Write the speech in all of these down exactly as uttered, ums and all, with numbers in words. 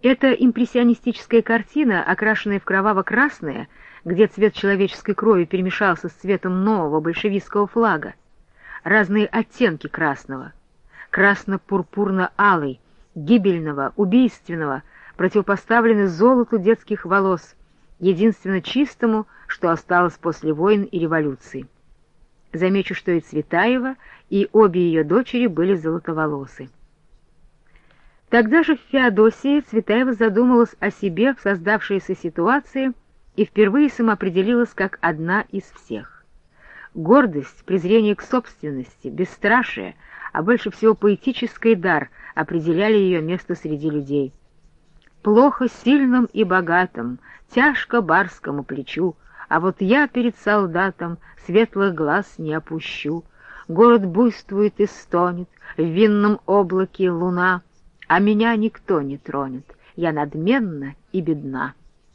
Эта импрессионистическая картина, окрашенная в кроваво-красное, где цвет человеческой крови перемешался с цветом нового большевистского флага, разные оттенки красного, красно-пурпурно-алый, гибельного, убийственного, противопоставлены золоту детских волос, единственно чистому, что осталось после войн и революции. Замечу, что и Цветаева, и обе ее дочери были золотоволосы. Тогда же в Феодосии Цветаева задумалась о себе в создавшейся ситуации и впервые самоопределилась как одна из всех. Гордость, презрение к собственности, бесстрашие, а больше всего поэтический дар определяли ее место среди людей. «Плохо сильным и богатым, тяжко барскому плечу, а вот я перед солдатом светлых глаз не опущу. Город буйствует и стонет, в винном облаке луна, а меня никто не тронет, я надменна и бедна».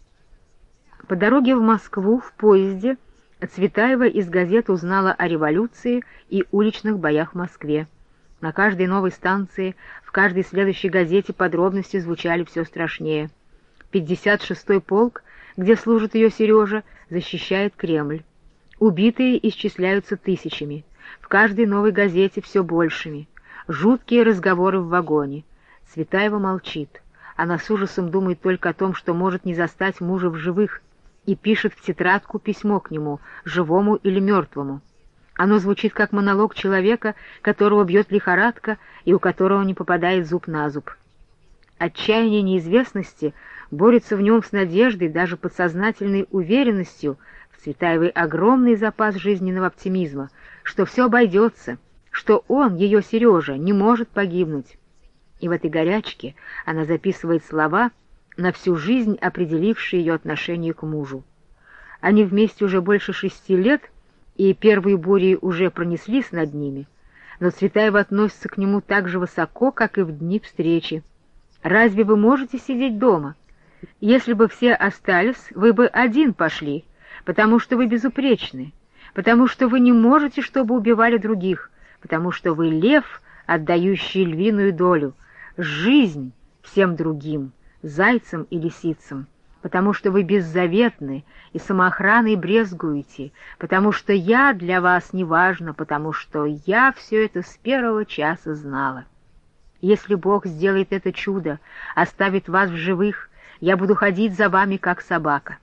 По дороге в Москву в поезде Цветаева из газет узнала о революции и уличных боях в Москве. На каждой новой станции, в каждой следующей газете подробности звучали все страшнее. пятьдесят шестой полк, где служит ее Сережа, защищает Кремль. Убитые исчисляются тысячами. В каждой новой газете все большими. Жуткие разговоры в вагоне. Цветаева молчит. Она с ужасом думает только о том, что может не застать мужа в живых, и пишет в тетрадку письмо к нему, живому или мертвому. Оно звучит как монолог человека, которого бьет лихорадка и у которого не попадает зуб на зуб. Отчаяние неизвестности борется в нем с надеждой, даже подсознательной уверенностью, в Цветаевой огромный запас жизненного оптимизма, что все обойдется, что он, ее Сережа, не может погибнуть. И в этой горячке она записывает слова, на всю жизнь определившие ее отношение к мужу. Они вместе уже больше шести лет, и первые бури уже пронеслись над ними, но Цветаева относится к нему так же высоко, как и в дни встречи. «Разве вы можете сидеть дома? Если бы все остались, вы бы один пошли, потому что вы безупречны, потому что вы не можете, чтобы убивали других, потому что вы лев, отдающий львиную долю, жизнь всем другим, зайцам и лисицам, потому что вы беззаветны и самоохраной брезгуете, потому что я для вас не важна, потому что я все это с первого часа знала. Если Бог сделает это чудо, оставит вас в живых, я буду ходить за вами, как собака».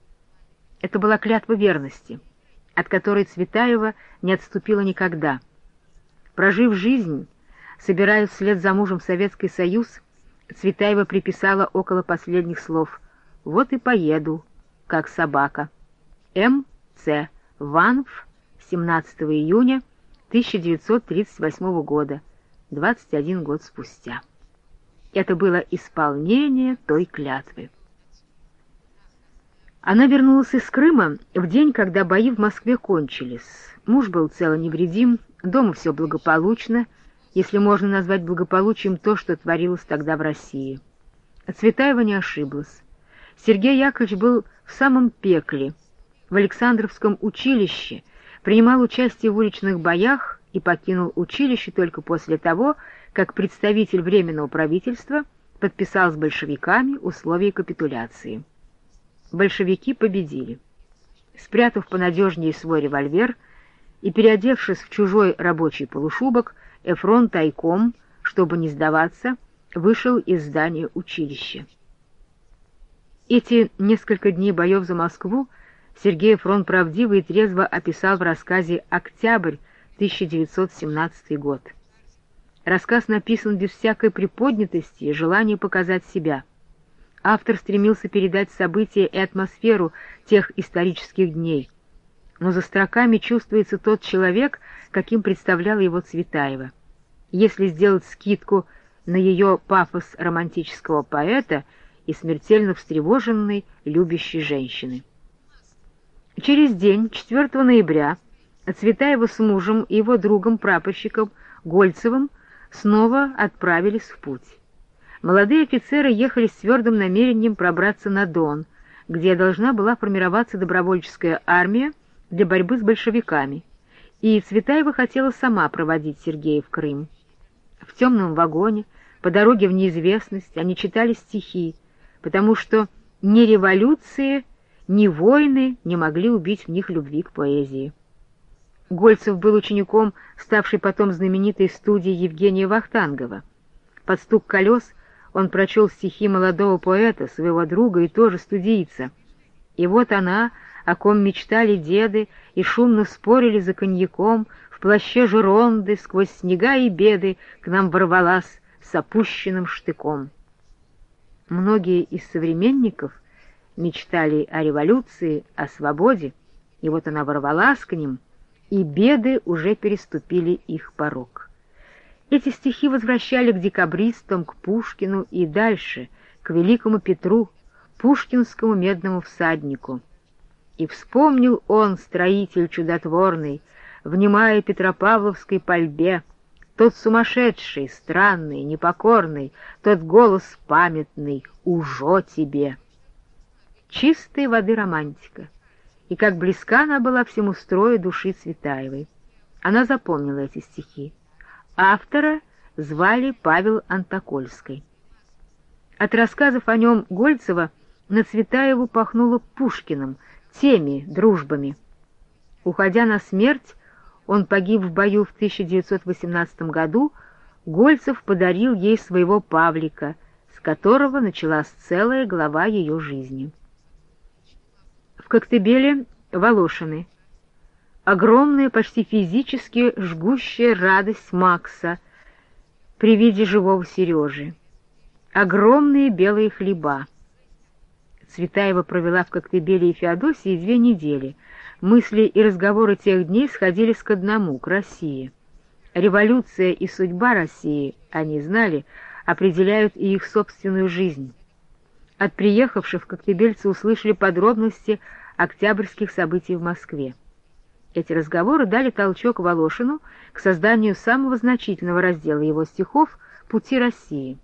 Это была клятва верности, от которой Цветаева не отступила никогда. Прожив жизнь, собираясь вслед за мужем в Советский Союз, Цветаева приписала около последних слов: «Вот и поеду, как собака». М. Ц. Ванф, семнадцатого июня тысяча девятьсот тридцать восьмого года, двадцать один год спустя. Это было исполнение той клятвы. Она вернулась из Крыма в день, когда бои в Москве кончились. Муж был цел и невредим, дома все благополучно, если можно назвать благополучием то, что творилось тогда в России. Цветаева не ошиблась. Сергей Яковлевич был в самом пекле, в Александровском училище, принимал участие в уличных боях и покинул училище только после того, как представитель Временного правительства подписал с большевиками условия капитуляции. Большевики победили. Спрятав понадежнее свой револьвер и переодевшись в чужой рабочий полушубок, Эфрон тайком, чтобы не сдаваться, вышел из здания училища. Эти несколько дней боев за Москву Сергей Эфрон правдиво и трезво описал в рассказе «Октябрь, тысяча девятьсот семнадцатый год». Рассказ написан без всякой приподнятости и желания показать себя. Автор стремился передать события и атмосферу тех исторических дней, но за строками чувствуется тот человек, каким представляла его Цветаева. Если сделать скидку на ее пафос романтического поэта и смертельно встревоженной, любящей женщины. Через день, четвёртого ноября, Цветаева с мужем и его другом-прапорщиком Гольцевым снова отправились в путь. Молодые офицеры ехали с твердым намерением пробраться на Дон, где должна была формироваться добровольческая армия для борьбы с большевиками, и Цветаева хотела сама проводить Сергея в Крым. В темном вагоне, по дороге в неизвестность они читали стихи, потому что ни революции, ни войны не могли убить в них любви к поэзии. Гольцев был учеником, ставшей потом знаменитой студии Евгения Вахтангова. Под стук колес он прочел стихи молодого поэта, своего друга и тоже студийца. И вот она, о ком мечтали деды, и шумно спорили за коньяком, в плаще Жеронды сквозь снега и беды к нам ворвалась с опущенным штыком. Многие из современников мечтали о революции, о свободе, и вот она ворвалась к ним, и беды уже переступили их порог. Эти стихи возвращали к декабристам, к Пушкину и дальше, к великому Петру, пушкинскому медному всаднику. И вспомнил он, строитель чудотворный, внимая Петропавловской пальбе, тот сумасшедший, странный, непокорный, тот голос памятный «Ужо тебе!» Чистой воды романтика, и как близка она была всему строю души Цветаевой. Она запомнила эти стихи. Автора звали Павел Антокольский. От рассказов о нем Гольцева на Цветаеву пахнуло Пушкиным, теми дружбами. Уходя на смерть, он погиб в бою в тысяча девятьсот восемнадцатом году, Гольцев подарил ей своего Павлика, с которого началась целая глава ее жизни. В Коктебеле Волошины. Огромная, почти физически жгущая радость Макса при виде живого Сережи. Огромные белые хлеба. Цветаева провела в Коктебеле и Феодосии две недели. Мысли и разговоры тех дней сходились к одному, к России. Революция и судьба России, они знали, определяют и их собственную жизнь. От приехавших коктебельцы услышали подробности октябрьских событий в Москве. Эти разговоры дали толчок Волошину к созданию самого значительного раздела его стихов «Пути России».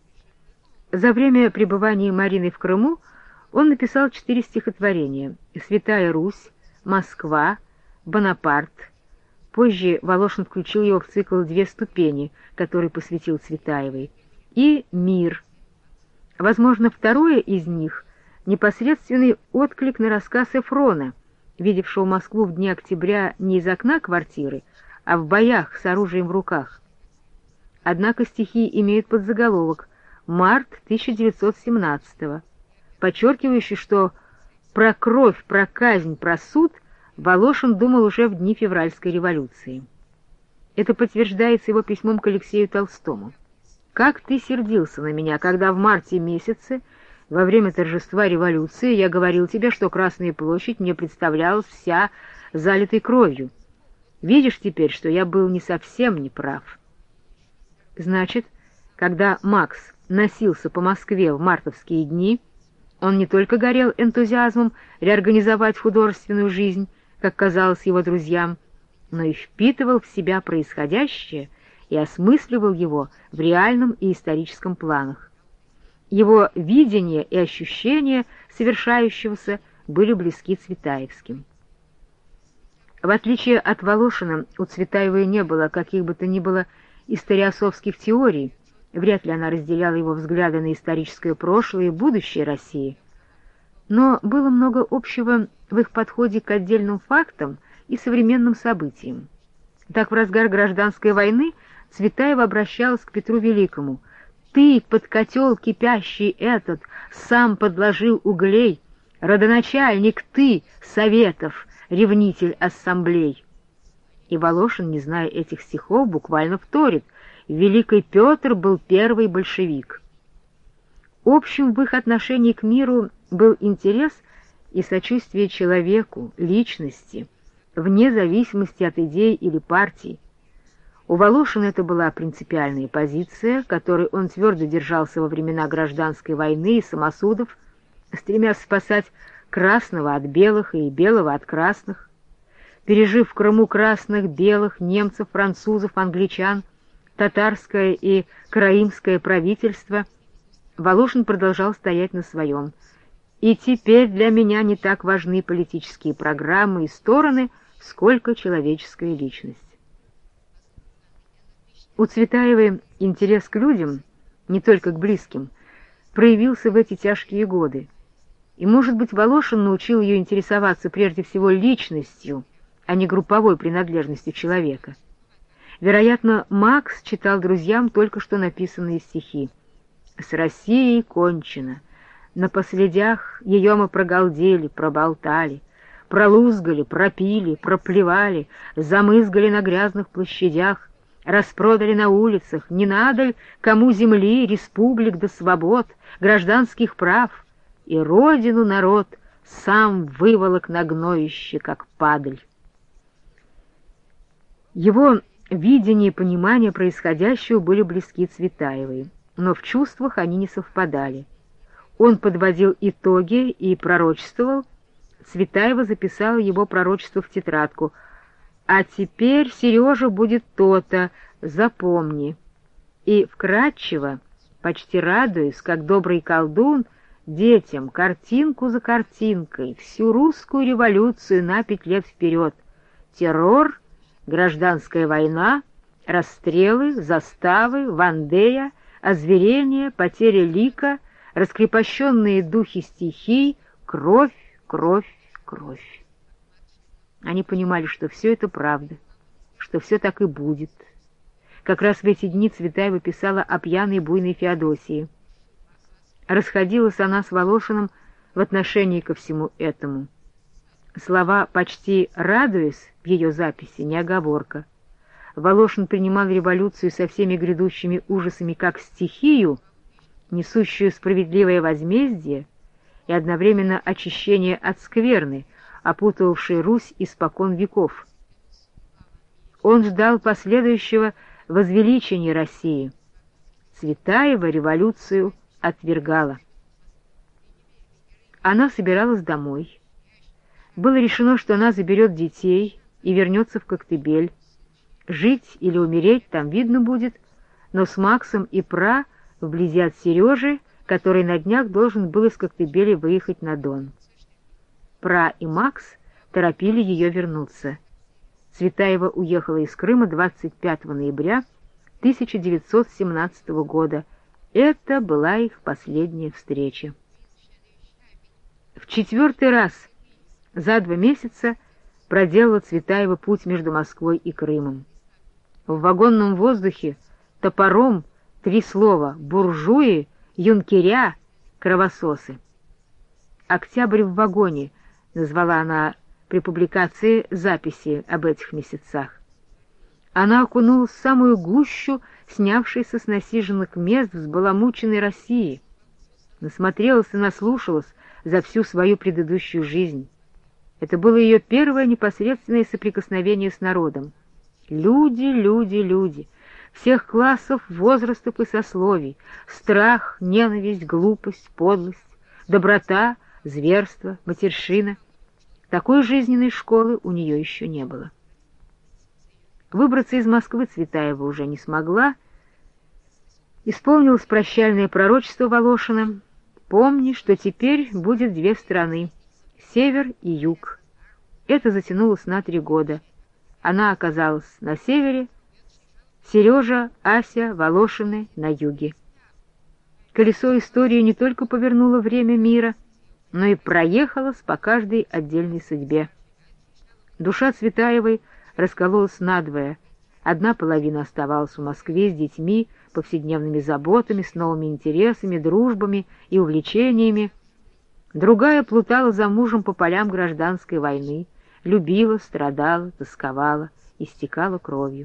За время пребывания Марины в Крыму он написал четыре стихотворения: «Святая Русь», «Москва», «Бонапарт». Позже Волошин включил его в цикл «Две ступени», который посвятил Цветаевой, и «Мир». Возможно, второе из них — непосредственный отклик на рассказ Эфрона, видевшего Москву в дни октября не из окна квартиры, а в боях с оружием в руках. Однако стихи имеют подзаголовок «Март тысяча девятьсот семнадцатого», подчеркивающий, что про кровь, про казнь, про суд Волошин думал уже в дни февральской революции. Это подтверждается его письмом к Алексею Толстому. «Как ты сердился на меня, когда в марте месяце, во время торжества революции, я говорил тебе, что Красная площадь мне представлялась вся залитой кровью. Видишь теперь, что я был не совсем неправ». Значит, когда Макс носился по Москве в мартовские дни, он не только горел энтузиазмом реорганизовать художественную жизнь, как казалось его друзьям, но и впитывал в себя происходящее и осмысливал его в реальном и историческом планах. Его видение и ощущения совершающегося были близки цветаевским. В отличие от Волошина, у Цветаевой не было каких бы то ни было историософских теорий, вряд ли она разделяла его взгляды на историческое прошлое и будущее России, но было много общего в их подходе к отдельным фактам и современным событиям. Так в разгар гражданской войны Цветаева обращалась к Петру Великому: «Ты, под котел кипящий этот, сам подложил углей, родоначальник ты, Советов, ревнитель ассамблей». И Волошин, не зная этих стихов, буквально вторит: «Великий Петр был первый большевик». Общим в их отношении к миру был интерес и сочувствие человеку, личности, вне зависимости от идей или партий. У Волошина это была принципиальная позиция, которой он твердо держался во времена гражданской войны и самосудов, стремясь спасать красного от белых и белого от красных. Пережив в Крыму красных, белых, немцев, французов, англичан, татарское и караимское правительство, Волошин продолжал стоять на своем. И теперь для меня не так важны политические программы и стороны, сколько человеческая личность. У Цветаевой интерес к людям не только к близким, проявился в эти тяжкие годы. И, может быть, Волошин научил ее интересоваться прежде всего личностью, а не групповой принадлежностью человека. Вероятно, Макс читал друзьям только что написанные стихи. «С Россией кончено. На последях ее мы прогалдели, проболтали, пролузгали, пропили, проплевали, замызгали на грязных площадях, распродали на улицах, не надо ль кому земли, республик да свобод, гражданских прав, и родину народ сам выволок на гноище, как падаль». Его видение и понимание происходящего были близки Цветаевой, но в чувствах они не совпадали. Он подводил итоги и пророчествовал. Цветаева записала его пророчество в тетрадку. «А теперь Сережа будет то-то, запомни». И вкратчиво, почти радуясь, как добрый колдун, детям картинку за картинкой, всю русскую революцию на пять лет вперед. Террор, гражданская война, расстрелы, заставы, Вандея, озверение, потеря лика, раскрепощенные духи стихий, кровь, кровь, кровь. Они понимали, что все это правда, что все так и будет. Как раз в эти дни Цветаева писала о пьяной буйной Феодосии. Расходилась она с Волошиным в отношении ко всему этому. Слова «почти радуясь» в ее записи не оговорка. Волошин принимал революцию со всеми грядущими ужасами как стихию, несущую справедливое возмездие и одновременно очищение от скверны, опутывавшей Русь испокон веков. Он ждал последующего возвеличения России. Цветаева революцию отвергала. Она собиралась домой. Было решено, что она заберет детей и вернется в Коктебель. Жить или умереть там видно будет, но с Максом и Пра вблизи от Сережи, который на днях должен был из Коктебеля выехать на Дон. Пра и Макс торопили ее вернуться. Цветаева уехала из Крыма двадцать пятого ноября тысяча девятьсот семнадцатого года. Это была их последняя встреча. В четвертый раз за два месяца проделала Цветаева путь между Москвой и Крымом. В вагонном воздухе топором три слова: буржуи, юнкеря, кровососы. «Октябрь в вагоне» назвала она при публикации записи об этих месяцах. Она окунулась в самую гущу снявшейся с насиженных мест взбаламученной России, насмотрелась и наслушалась за всю свою предыдущую жизнь. Это было ее первое непосредственное соприкосновение с народом. Люди, люди, люди, всех классов, возрастов и сословий, страх, ненависть, глупость, подлость, доброта, зверство, матерщина. Такой жизненной школы у нее еще не было. Выбраться из Москвы Цветаева уже не смогла. Исполнилось прощальное пророчество Волошина: «Помни, что теперь будет две страны — север и юг». Это затянулось на три года. Она оказалась на севере, Сережа, Ася, Волошины на юге. Колесо истории не только повернуло время мира, но и проехалось по каждой отдельной судьбе. Душа Цветаевой раскололась надвое. Одна половина оставалась в Москве с детьми, повседневными заботами, с новыми интересами, дружбами и увлечениями. Другая плутала за мужем по полям гражданской войны, любила, страдала, тосковала, истекала кровью.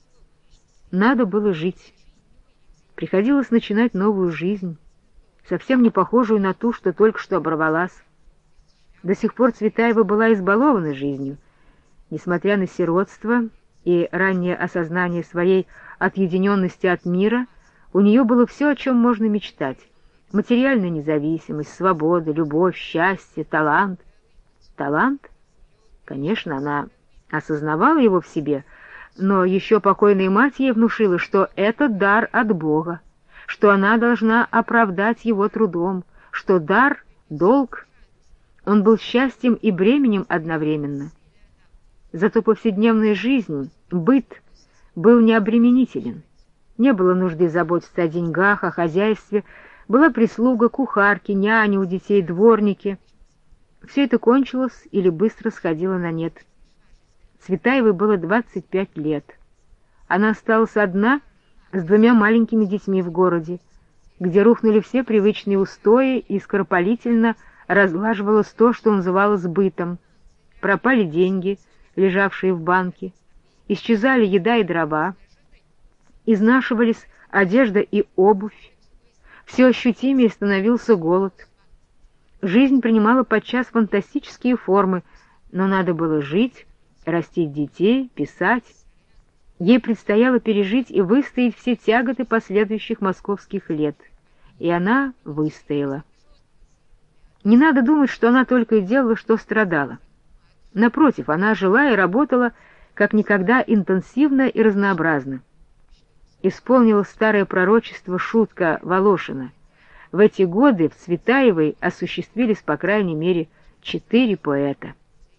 Надо было жить. Приходилось начинать новую жизнь, совсем не похожую на ту, что только что оборвалась. До сих пор Цветаева была избалована жизнью. Несмотря на сиротство и раннее осознание своей отъединенности от мира, у нее было все, о чем можно мечтать. Материальная независимость, свобода, любовь, счастье, талант. Талант? Конечно, она осознавала его в себе, но еще покойная мать ей внушила, что это дар от Бога, что она должна оправдать его трудом, что дар — долг. Он был счастьем и бременем одновременно. Зато повседневная жизнь, быт, был необременителен. Не было нужды заботиться о деньгах, о хозяйстве. Была прислуга, кухарки, няни у детей, дворники. Все это кончилось или быстро сходило на нет. Цветаевой было двадцать пять лет. Она осталась одна с двумя маленькими детьми в городе, где рухнули все привычные устои и скоропалительно разлаживалось то, что называлось бытом. Пропали деньги, лежавшие в банке, исчезали еда и дрова, изнашивались одежда и обувь, все ощутимее становился голод. Жизнь принимала подчас фантастические формы, но надо было жить, растить детей, писать. Ей предстояло пережить и выстоять все тяготы последующих московских лет, и она выстояла. Не надо думать, что она только и делала, что страдала. Напротив, она жила и работала как никогда интенсивно и разнообразно. Исполнила старое пророчество шутка Волошина. В эти годы в Цветаевой осуществились, по крайней мере, четыре поэта.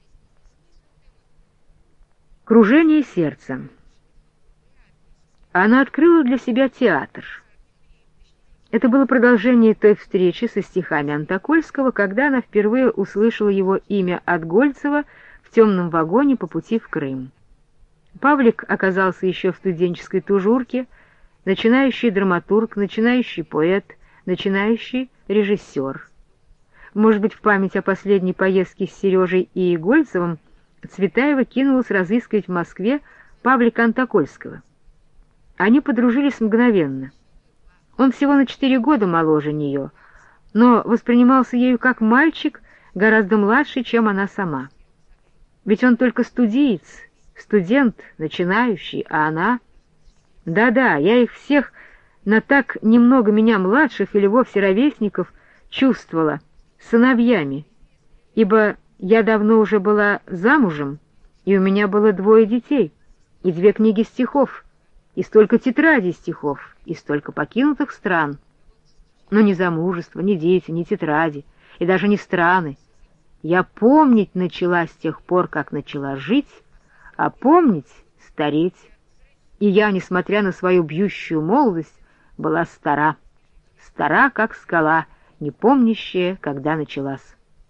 Кружение сердца. Она открыла для себя театр. Это было продолжение той встречи со стихами Антокольского, когда она впервые услышала его имя от Гольцева в темном вагоне по пути в Крым. Павлик оказался еще в студенческой тужурке, начинающий драматург, начинающий поэт, начинающий режиссер. Может быть, в память о последней поездке с Сережей и Гольцевым Цветаева кинулась разыскивать в Москве Павлика Антокольского. Они подружились мгновенно. Он всего на четыре года моложе нее, но воспринимался ею как мальчик, гораздо младше, чем она сама. Ведь он только студиец, студент, начинающий, а она... Да-да, я их всех на так немного меня младших или вовсе ровесников чувствовала сыновьями, ибо я давно уже была замужем, и у меня было двое детей, и две книги стихов, и столько тетрадей стихов, и столько покинутых стран. Но ни замужество, ни дети, ни тетради, и даже не страны. Я помнить начала с тех пор, как начала жить, а помнить — стареть. И я, несмотря на свою бьющую молодость, была стара, стара, как скала, не помнящая, когда началась.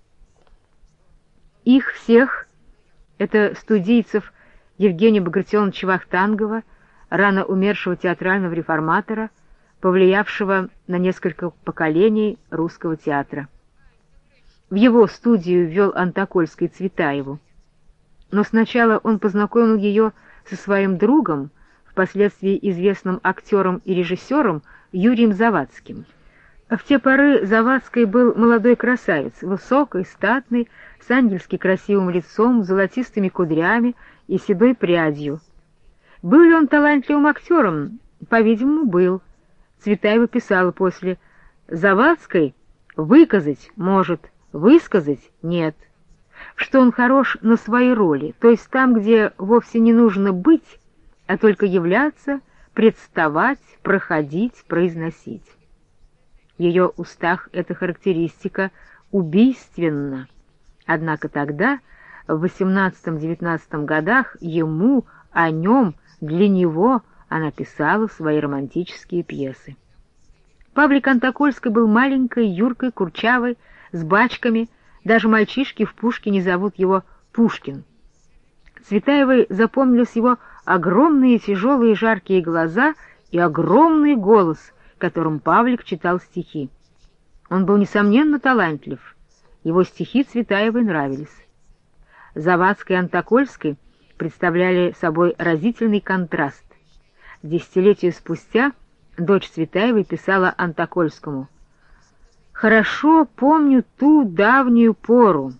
Их всех, это студийцев Евгения Багратионовича Вахтангова, рано умершего театрального реформатора, повлиявшего на несколько поколений русского театра. В его студию ввел Антокольский Цветаеву. Но сначала он познакомил ее со своим другом, впоследствии известным актером и режиссером Юрием Завадским. В те поры Завадский был молодой красавец, высокий, статный, с ангельски красивым лицом, золотистыми кудрями и седой прядью. Был ли он талантливым актером? По-видимому, был. Цветаева писала после: «Завадский выказать может, высказать нет». Что он хорош на своей роли, то есть там, где вовсе не нужно быть, а только являться, представать, проходить, произносить. В ее устах эта характеристика убийственна. Однако тогда, в восемнадцатом-девятнадцатом годах, ему, о нем, для него она писала свои романтические пьесы. Павлик Антокольский был маленькой, юркой, курчавой, с бачками, даже мальчишки в Пушкине зовут его Пушкин. Цветаевой запомнились его огромные тяжелые жаркие глаза и огромный голос, которым Павлик читал стихи. Он был, несомненно, талантлив. Его стихи Цветаевой нравились. Завадский и Антокольский представляли собой разительный контраст. Десятилетия спустя дочь Цветаевой писала Антокольскому: «Хорошо помню ту давнюю пору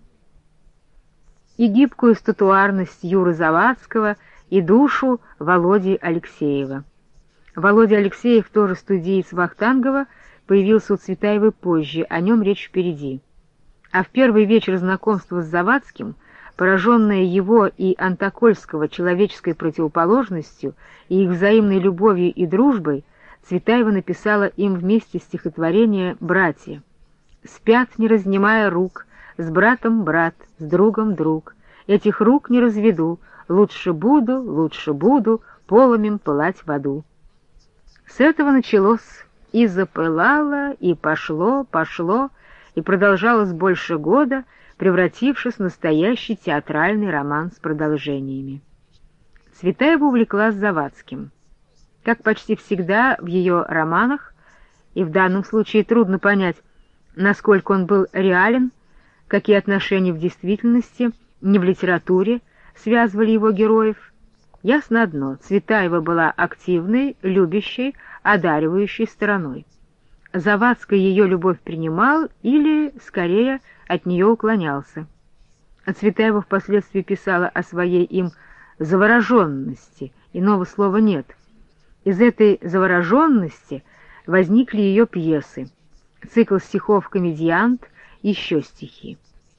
и гибкую статуарность Юры Завадского и душу Володи Алексеева». Володя Алексеев, тоже студиец Вахтангова, появился у Цветаевой позже, о нем речь впереди. А в первый вечер знакомства с Завадским, пораженная его и Антокольского человеческой противоположностью и их взаимной любовью и дружбой, Цветаева написала им вместе стихотворение «Братья». «Спят, не разнимая рук, с братом брат, с другом друг. Этих рук не разведу, лучше буду, лучше буду полымем пылать в аду». С этого началось, и запылало, и пошло, пошло, и продолжалось больше года, превратившись в настоящий театральный роман с продолжениями. Цветаева увлеклась Завадским. Как почти всегда в ее романах, и в данном случае трудно понять, насколько он был реален, какие отношения в действительности, не в литературе, связывали его героев. Ясно одно: Цветаева была активной, любящей, одаривающей стороной. Завадский ее любовь принимал или, скорее, от нее уклонялся. А Цветаева впоследствии писала о своей им завороженности, иного слова нет. Из этой завороженности возникли ее пьесы, цикл стихов «Комедиант», еще стихи.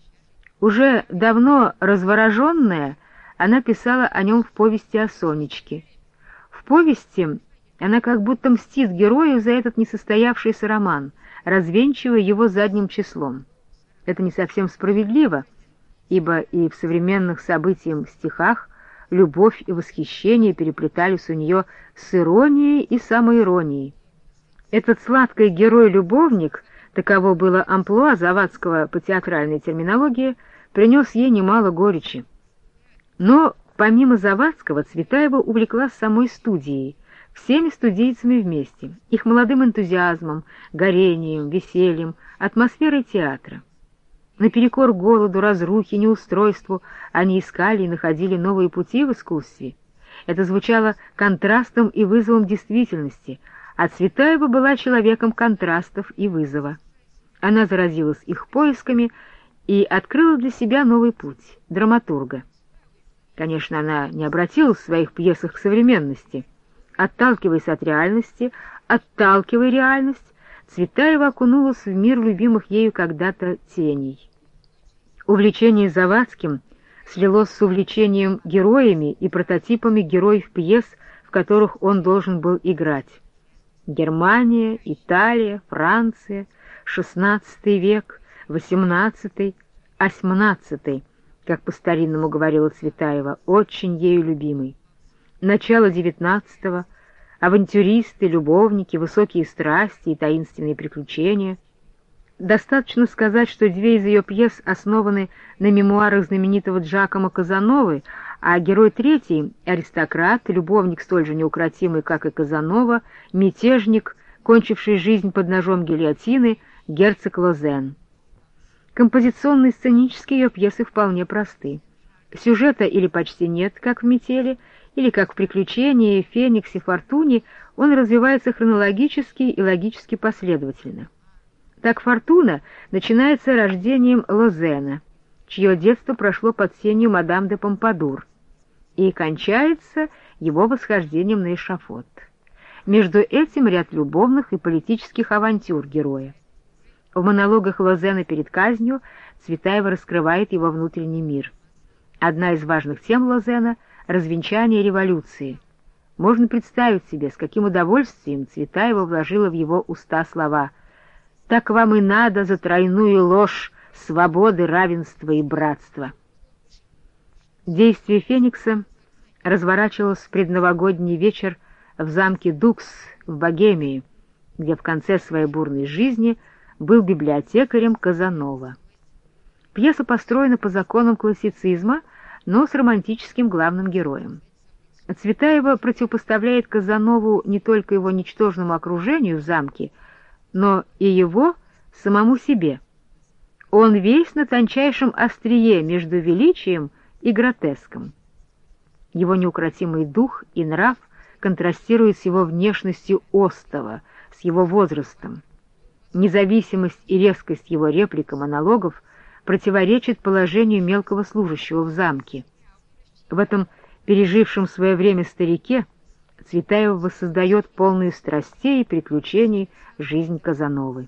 Уже давно развороженная, она писала о нем в повести о Сонечке. В повести она как будто мстит герою за этот несостоявшийся роман, развенчивая его задним числом. Это не совсем справедливо, ибо и в современных событиям стихах любовь и восхищение переплетались у нее с иронией и самоиронией. Этот сладкий герой-любовник, таково было амплуа Завадского по театральной терминологии, принес ей немало горечи. Но помимо Завадского Цветаева увлеклась самой студией, всеми студийцами вместе, их молодым энтузиазмом, горением, весельем, атмосферой театра. Наперекор голоду, разрухе, неустройству они искали и находили новые пути в искусстве. Это звучало контрастом и вызовом действительности, а Цветаева была человеком контрастов и вызова. Она заразилась их поисками и открыла для себя новый путь — драматурга. Конечно, она не обратилась в своих пьесах к современности. Отталкиваясь от реальности, отталкивая реальность, Цветаева окунулась в мир любимых ею когда-то теней. Увлечение Завадским слилось с увлечением героями и прототипами героев пьес, в которых он должен был играть. Германия, Италия, Франция, шестнадцатый век, восемнадцатый, осьмнадцатый, как по-старинному говорила Цветаева, очень ею любимый. Начало девятнадцатого, авантюристы, любовники, высокие страсти и таинственные приключения. Достаточно сказать, что две из ее пьес основаны на мемуарах знаменитого Джакомо Казановы, а герой третий — аристократ, любовник столь же неукротимый, как и Казанова, мятежник, кончивший жизнь под ножом гильотины, герцог Лозен. Композиционно-сценические ее пьесы вполне просты. Сюжета или почти нет, как в «Метели», или как в «Приключении», «Фениксе», «Фортуне», он развивается хронологически и логически последовательно. Так «Фортуна» начинается рождением Лозена, чье детство прошло под сенью мадам де Помпадур, и кончается его восхождением на эшафот. Между этим ряд любовных и политических авантюр героя. В монологах Лозена перед казнью Цветаева раскрывает его внутренний мир. Одна из важных тем Лозена — развенчание революции. Можно представить себе, с каким удовольствием Цветаева вложила в его уста слова «Так вам и надо за тройную ложь свободы, равенства и братства». Действие «Феникса» разворачивалось в предновогодний вечер в замке Дукс в Богемии, где в конце своей бурной жизни был библиотекарем Казанова. Пьеса построена по законам классицизма, но с романтическим главным героем. Цветаева противопоставляет Казанову не только его ничтожному окружению в замке, но и его самому себе. Он весь на тончайшем острие между величием и гротеском. Его неукротимый дух и нрав контрастируют с его внешностью остова, с его возрастом. Независимость и резкость его реплик и монологов противоречит положению мелкого служащего в замке. В этом пережившем свое время старике Цветаева воссоздает полную страстей и приключений жизнь Казановы.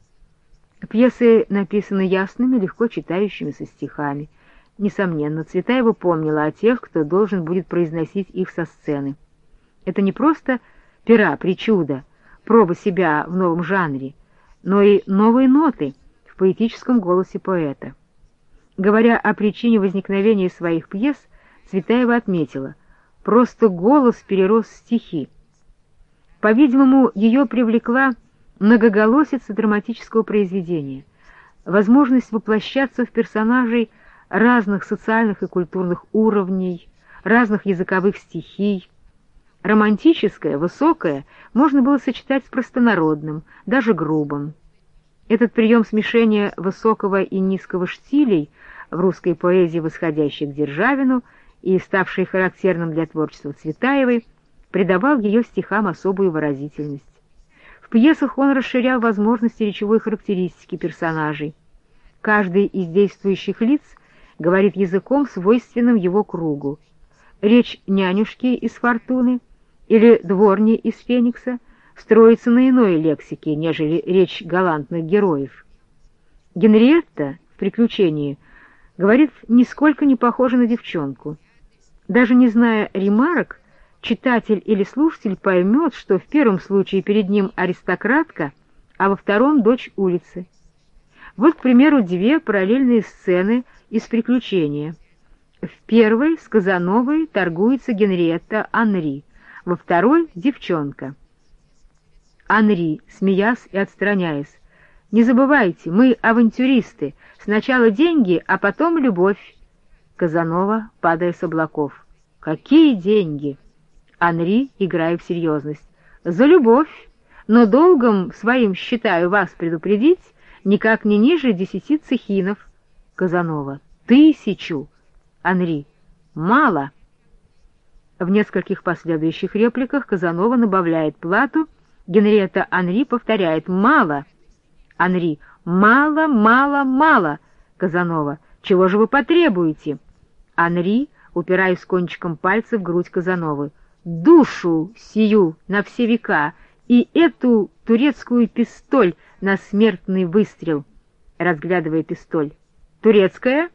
Пьесы написаны ясными, легко читающимися стихами. Несомненно, Цветаева помнила о тех, кто должен будет произносить их со сцены. Это не просто пера, причуда, проба себя в новом жанре, но и новые ноты в поэтическом голосе поэта. Говоря о причине возникновения своих пьес, Цветаева отметила: «Просто голос перерос в стихи». По-видимому, ее привлекла многоголосица драматического произведения, возможность воплощаться в персонажей разных социальных и культурных уровней, разных языковых стихий. Романтическое, высокое можно было сочетать с простонародным, даже грубым. Этот прием смешения высокого и низкого штилей в русской поэзии, восходящей к Державину и ставший характерным для творчества Цветаевой, придавал ее стихам особую выразительность. В пьесах он расширял возможности речевой характеристики персонажей. Каждый из действующих лиц говорит языком, свойственным его кругу. Речь нянюшки из «Фортуны» или дворни из «Феникса» строится на иной лексике, нежели речь галантных героев. Генриетта в «Приключении» говорит нисколько не похоже на девчонку. Даже не зная ремарок, читатель или слушатель поймет, что в первом случае перед ним аристократка, а во втором — дочь улицы. Вот, к примеру, две параллельные сцены из «Приключения». В первой с Казановой торгуется Генриетта Анри, во второй — девчонка. Анри, смеясь и отстраняясь: «Не забывайте, мы авантюристы, сначала деньги, а потом любовь». Казанова, падая с облаков: «Какие деньги?» Анри, играя в серьезность: «За любовь, но долгом своим считаю вас предупредить, никак не ниже десяти цехинов». Казанова: «Тысячу». Анри: «Мало». В нескольких последующих репликах Казанова набавляет плату, Генриетта Анри повторяет: «Мало». Анри: «Мало, мало, мало». Казанова: «Чего же вы потребуете?» Анри, упираясь кончиком пальца в грудь Казановы: «Душу сию на все века и эту турецкую пистоль на смертный выстрел», разглядывая пистоль. «Турецкая?»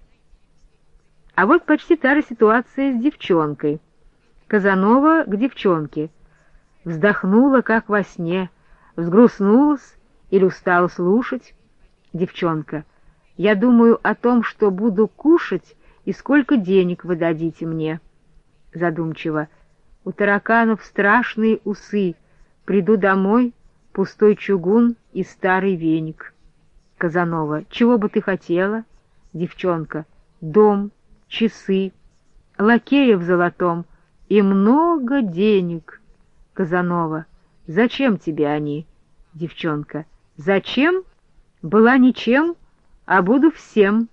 А вот почти та же ситуация с девчонкой. Казанова к девчонке: «Вздохнула, как во сне, взгрустнулась или устала слушать». Девчонка: «Я думаю о том, что буду кушать и сколько денег вы дадите мне». Задумчиво: «У тараканов страшные усы, приду домой, пустой чугун и старый веник». Казанова: «Чего бы ты хотела?» Девчонка: «Дом, часы, лакея в золотом и много денег». Казанова: «Зачем тебе они?» Девчонка: «Зачем? Была ничем, а буду всем».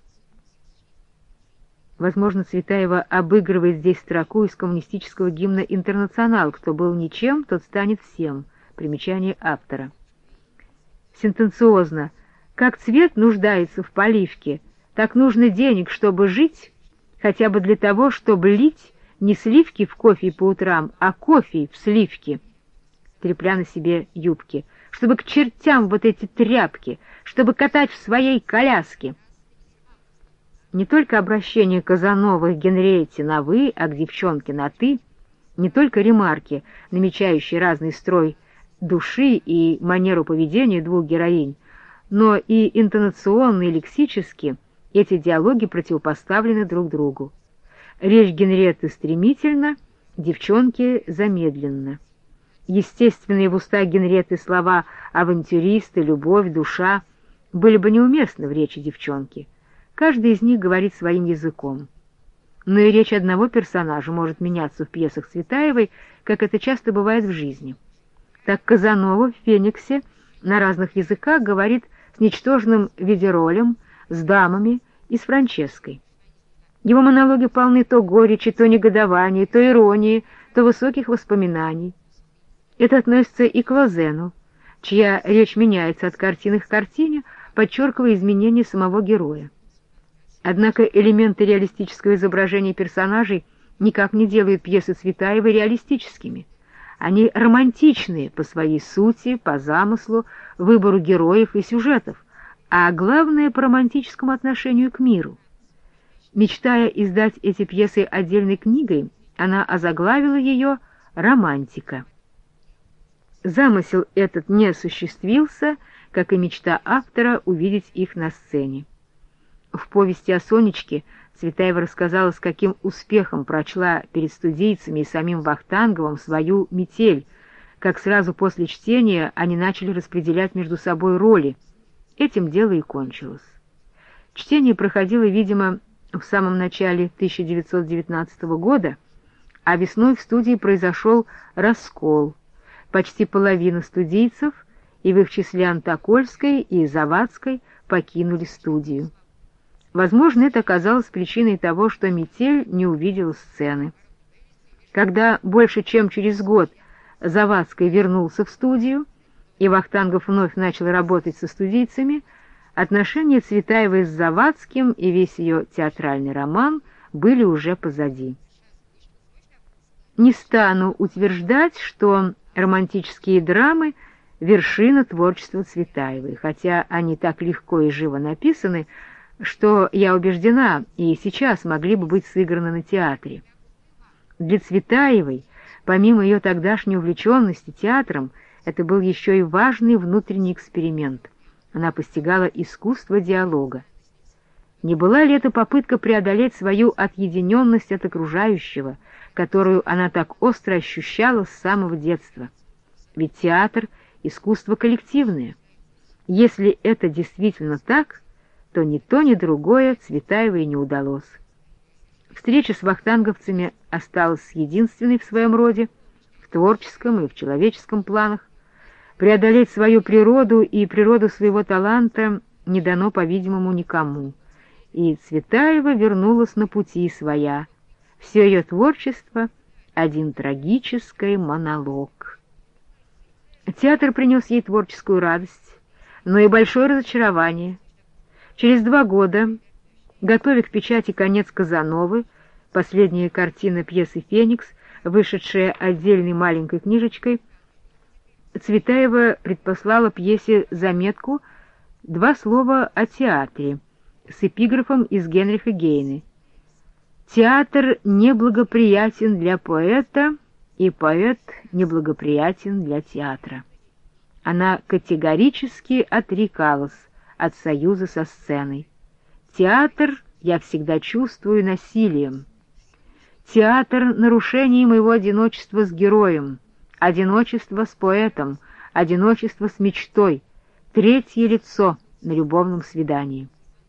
Возможно, Цветаева обыгрывает здесь строку из коммунистического гимна «Интернационал». «Кто был ничем, тот станет всем». Примечание автора. Сентенциозно: «Как цвет нуждается в поливке, так нужно денег, чтобы жить, хотя бы для того, чтобы лить не сливки в кофе по утрам, а кофе в сливки». Трепля на себе юбки: «Чтобы к чертям вот эти тряпки, чтобы катать в своей коляске». Не только обращение Казановой к Генриетте на «вы», а к девчонке на «ты», не только ремарки, намечающие разный строй души и манеру поведения двух героинь, но и интонационно и лексически эти диалоги противопоставлены друг другу. Речь Генриетты стремительна, девчонки замедленно. Естественные в устах Генриетты слова «авантюристы», «любовь», «душа» были бы неуместны в речи девчонки. Каждый из них говорит своим языком. Но и речь одного персонажа может меняться в пьесах Цветаевой, как это часто бывает в жизни. Так Казанова в «Фениксе» на разных языках говорит с ничтожным Ведеролем, с дамами и с Франческой. Его монологи полны то горечи, то негодования, то иронии, то высоких воспоминаний. Это относится и к Лозену, чья речь меняется от картины к картине, подчеркивая изменения самого героя. Однако элементы реалистического изображения персонажей никак не делают пьесы Цветаевой реалистическими. Они романтичные по своей сути, по замыслу, выбору героев и сюжетов, а главное — по романтическому отношению к миру. Мечтая издать эти пьесы отдельной книгой, она озаглавила ее «Романтика». Замысел этот не осуществился, как и мечта автора увидеть их на сцене. В повести о Сонечке Цветаева рассказала, с каким успехом прочла перед студийцами и самим Вахтанговым свою «Метель», как сразу после чтения они начали распределять между собой роли. Этим дело и кончилось. Чтение проходило, видимо, в самом начале тысяча девятьсот девятнадцатого года, а весной в студии произошел раскол. Почти половина студийцев, и в их числе Антокольской и Завадской, покинули студию. Возможно, это оказалось причиной того, что Метель не увидела сцены. Когда больше чем через год Завадской вернулся в студию, и Вахтангов вновь начал работать со студийцами, отношения Цветаевой с Завадским и весь ее театральный роман были уже позади. Не стану утверждать, что романтические драмы — вершина творчества Цветаевой, хотя они так легко и живо написаны, что, я убеждена, и сейчас могли бы быть сыграны на театре. Для Цветаевой, помимо ее тогдашней увлеченности театром, это был еще и важный внутренний эксперимент. Она постигала искусство диалога. Не была ли это попытка преодолеть свою отъединенность от окружающего, которую она так остро ощущала с самого детства? Ведь театр — искусство коллективное. Если это действительно так, то ни то, ни другое Цветаевой не удалось. Встреча с вахтанговцами осталась единственной в своем роде, в творческом и в человеческом планах. Преодолеть свою природу и природу своего таланта не дано, по-видимому, никому. И Цветаева вернулась на пути своя. Все ее творчество — один трагический монолог. Театр принес ей творческую радость, но и большое разочарование. Через два года, готовя к печати «Конец Казановы», последняя картина пьесы «Феникс», вышедшая отдельной маленькой книжечкой, Цветаева предпослала пьесе заметку «Два слова о театре» с эпиграфом из Генриха Гейне. «Театр неблагоприятен для поэта, и поэт неблагоприятен для театра». Она категорически отрекалась от союза со сценой. «Театр я всегда чувствую насилием. Театр — нарушение моего одиночества с героем, одиночество с поэтом, одиночество с мечтой, третье лицо на любовном свидании».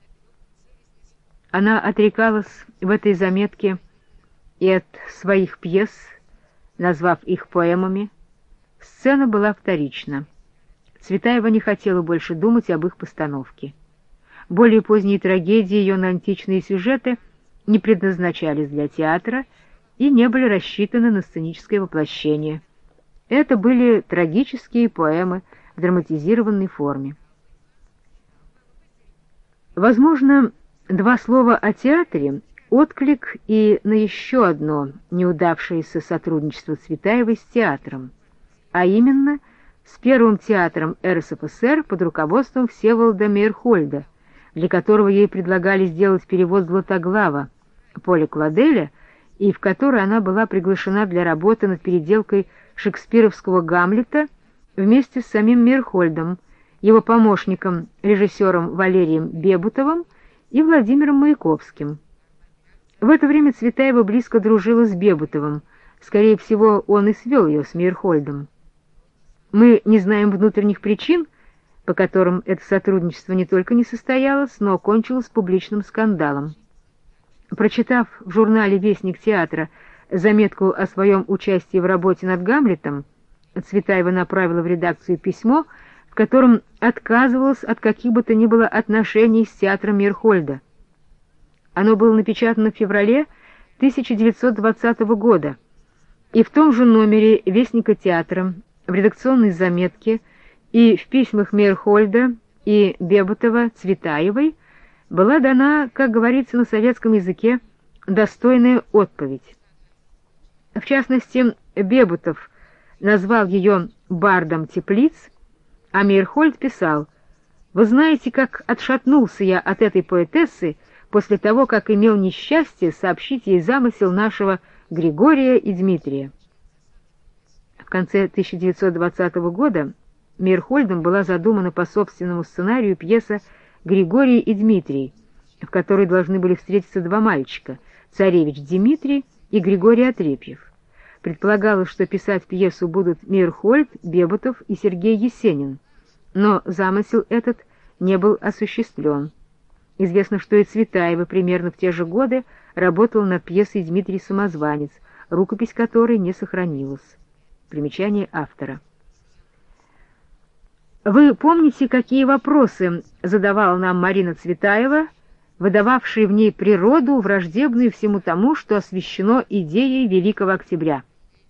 Она отрекалась в этой заметке и от своих пьес, назвав их поэмами. Сцена была вторична. Цветаева не хотела больше думать об их постановке. Более поздние трагедии ее на античные сюжеты не предназначались для театра и не были рассчитаны на сценическое воплощение. Это были трагические поэмы в драматизированной форме. Возможно, два слова о театре — отклик и на еще одно неудавшееся сотрудничество Цветаевой с театром, а именно с Первым театром эр эс эф эс эр под руководством Всеволода Мейерхольда, для которого ей предлагали сделать перевод «Златоглава» Поля Кладеля, и в который она была приглашена для работы над переделкой шекспировского «Гамлета» вместе с самим Мейерхольдом, его помощником, режиссером Валерием Бебутовым и Владимиром Маяковским. В это время Цветаева близко дружила с Бебутовым, скорее всего, он и свел ее с Мейерхольдом. Мы не знаем внутренних причин, по которым это сотрудничество не только не состоялось, но кончилось публичным скандалом. Прочитав в журнале «Вестник театра» заметку о своем участии в работе над «Гамлетом», Цветаева направила в редакцию письмо, в котором отказывалась от каких бы то ни было отношений с театром Мейерхольда. Оно было напечатано в феврале тысяча девятьсот двадцатого года, и в том же номере «Вестника театра», в редакционной заметке и в письмах Мейерхольда и Бебутова Цветаевой была дана, как говорится на советском языке, достойная отповедь. В частности, Бебутов назвал ее «бардом теплиц», а Мейерхольд писал: «Вы знаете, как отшатнулся я от этой поэтессы после того, как имел несчастье сообщить ей замысел нашего Григория и Дмитрия». В конце тысяча девятьсот двадцатого года Мейерхольдом была задумана по собственному сценарию пьеса «Григорий и Дмитрий», в которой должны были встретиться два мальчика — царевич Дмитрий и Григорий Отрепьев. Предполагалось, что писать пьесу будут Мейерхольд, Бебутов и Сергей Есенин, но замысел этот не был осуществлен. Известно, что и Цветаева примерно в те же годы работал над пьесой «Дмитрий Самозванец», рукопись которой не сохранилась. Примечание автора. Вы помните, какие вопросы задавала нам Марина Цветаева, выдававшая в ней природу, враждебную всему тому, что освящено идеей Великого Октября?